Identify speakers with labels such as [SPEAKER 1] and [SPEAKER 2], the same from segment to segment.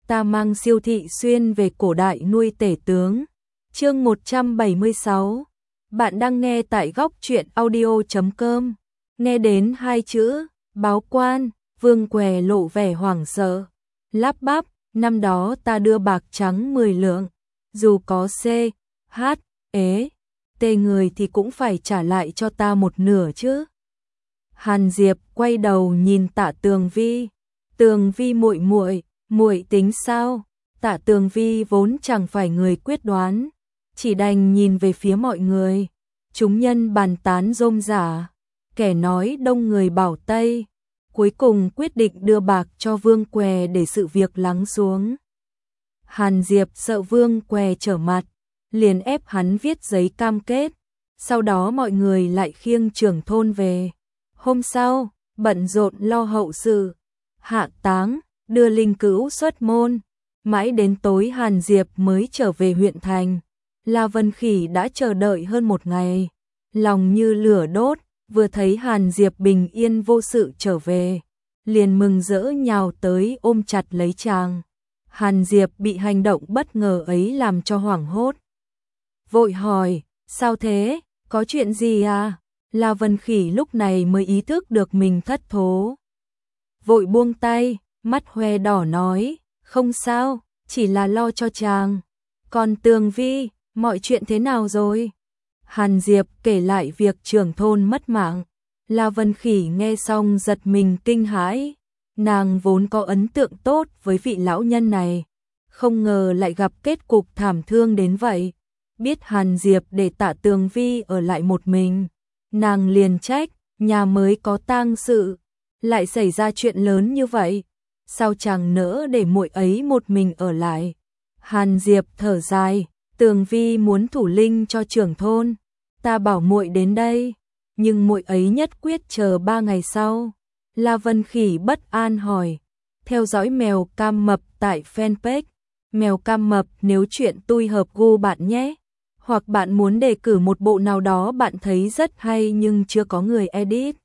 [SPEAKER 1] ta mang Siêu Thị Xuyên về cổ đại nuôi tể tướng. Chương 176. Bạn đang nghe tại góc truyện audio.com. Nghe đến hai chữ báo quan, Vương Què lộ vẻ hoảng sợ, lắp bắp, năm đó ta đưa bạc trắng 10 lượng, dù có C, H, ế, T người thì cũng phải trả lại cho ta một nửa chứ. Hàn Diệp quay đầu nhìn Tạ Tường Vi. Tường Vi muội muội, muội tính sao? Tạ Tường Vi vốn chẳng phải người quyết đoán, chỉ đành nhìn về phía mọi người. Chúng nhân bàn tán rôm rả, kẻ nói đông người bảo tây, cuối cùng quyết định đưa bạc cho Vương Què để sự việc lắng xuống. Hàn Diệp sợ Vương Què trở mặt, liền ép hắn viết giấy cam kết, sau đó mọi người lại khiêng trưởng thôn về. Hôm sau, bận rộn lo hậu sự, hạ táng, đưa linh cữu xuất môn, mãi đến tối Hàn Diệp mới trở về huyện thành. La Vân Khỉ đã chờ đợi hơn một ngày, lòng như lửa đốt, vừa thấy Hàn Diệp bình yên vô sự trở về, liền mừng rỡ nhào tới ôm chặt lấy chàng. Hàn Diệp bị hành động bất ngờ ấy làm cho hoảng hốt, vội hỏi, sao thế, có chuyện gì à? La Vân Khỉ lúc này mới ý thức được mình thất thố, vội buông tay, mắt hoe đỏ nói, không sao, chỉ là lo cho chàng. Còn Tường Vi, mọi chuyện thế nào rồi? Hàn Diệp kể lại việc trưởng thôn mất mạng. La Vân Khỉ nghe xong giật mình kinh hãi, nàng vốn có ấn tượng tốt với vị lão nhân này, không ngờ lại gặp kết cục thảm thương đến vậy. Biết Hàn Diệp để Tạ Tường Vi ở lại một mình, nàng liền trách, nhà mới có tang sự, lại xảy ra chuyện lớn như vậy, sao chàng nỡ để muội ấy một mình ở lại? Hàn Diệp thở dài, Tường Vi muốn thủ linh cho trưởng thôn, ta bảo muội đến đây, nhưng muội ấy nhất quyết chờ 3 ngày sau. La Vân Khỉ bất an hỏi, theo dõi Mèo Cam Mập tại fanpage Mèo Cam Mập nếu chuyện tui hợp gu bạn nhé, hoặc bạn muốn đề cử một bộ nào đó bạn thấy rất hay nhưng chưa có người edit.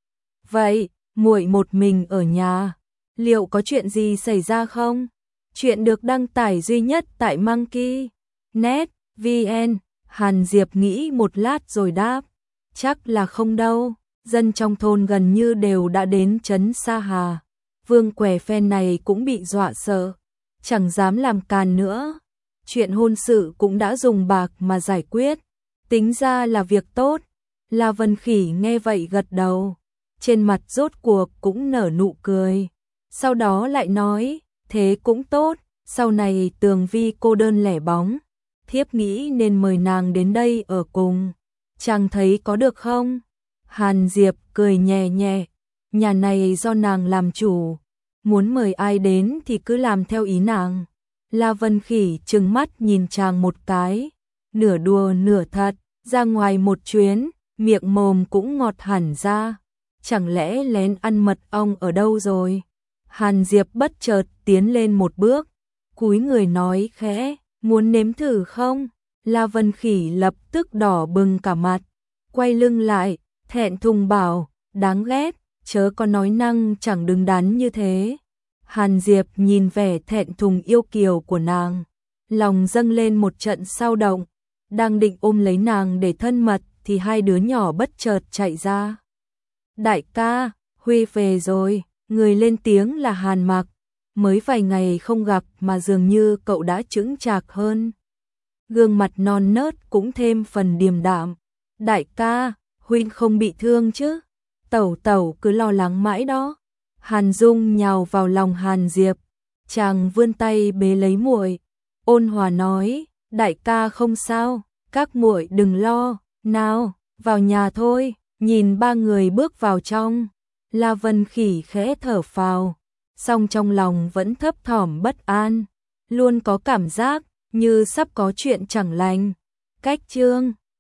[SPEAKER 1] Vậy, muội một mình ở nhà, liệu có chuyện gì xảy ra không? Chuyện được đăng tải duy nhất tại Monkey.net VN. Hàn Diệp nghĩ một lát rồi đáp, chắc là không đâu, dân trong thôn gần như đều đã đến trấn Sa Hà. Vương Què phen này cũng bị dọa sợ, chẳng dám làm càn nữa. Chuyện hôn sự cũng đã dùng bạc mà giải quyết, tính ra là việc tốt. La Vân Khỉ nghe vậy gật đầu, trên mặt rốt cuộc cũng nở nụ cười. Sau đó lại nói, thế cũng tốt, sau này Tường Vi cô đơn lẻ bóng, thiếp nghĩ nên mời nàng đến đây ở cùng, chàng thấy có được không? Hàn Diệp cười nhẹ nhẹ, nhà này do nàng làm chủ, muốn mời ai đến thì cứ làm theo ý nàng. La Vân Khỉ trừng mắt nhìn chàng một cái, nửa đùa nửa thật, ra ngoài một chuyến, miệng mồm cũng ngọt hẳn ra, chẳng lẽ lén ăn mật ong ở đâu rồi? Hàn Diệp bất chợt tiến lên một bước, cúi người nói khẽ, muốn nếm thử không? La Vân Khỉ lập tức đỏ bừng cả mặt, quay lưng lại, thẹn thùng bảo, đáng ghét, chớ có nói năng chẳng đứng đắn như thế. Hàn Diệp nhìn vẻ thẹn thùng yêu kiều của nàng, lòng dâng lên một trận xao động, đang định ôm lấy nàng để thân mật thì hai đứa nhỏ bất chợt chạy ra. Đại ca, Huy về rồi. Người lên tiếng là Hàn Mặc, mới vài ngày không gặp mà dường như cậu đã chững chạc hơn. Gương mặt non nớt cũng thêm phần điềm đạm. Đại ca, huynh không bị thương chứ? Tẩu tẩu cứ lo lắng mãi đó. Hàn Dung nhào vào lòng Hàn Diệp, chàng vươn tay bế lấy muội, ôn hòa nói, đại ca không sao, các muội đừng lo, nào, vào nhà thôi. Nhìn ba người bước vào trong, La Vân Khỉ khẽ thở phào, song trong lòng vẫn thấp thỏm bất an, luôn có cảm giác như sắp có chuyện chẳng lành. Cách chương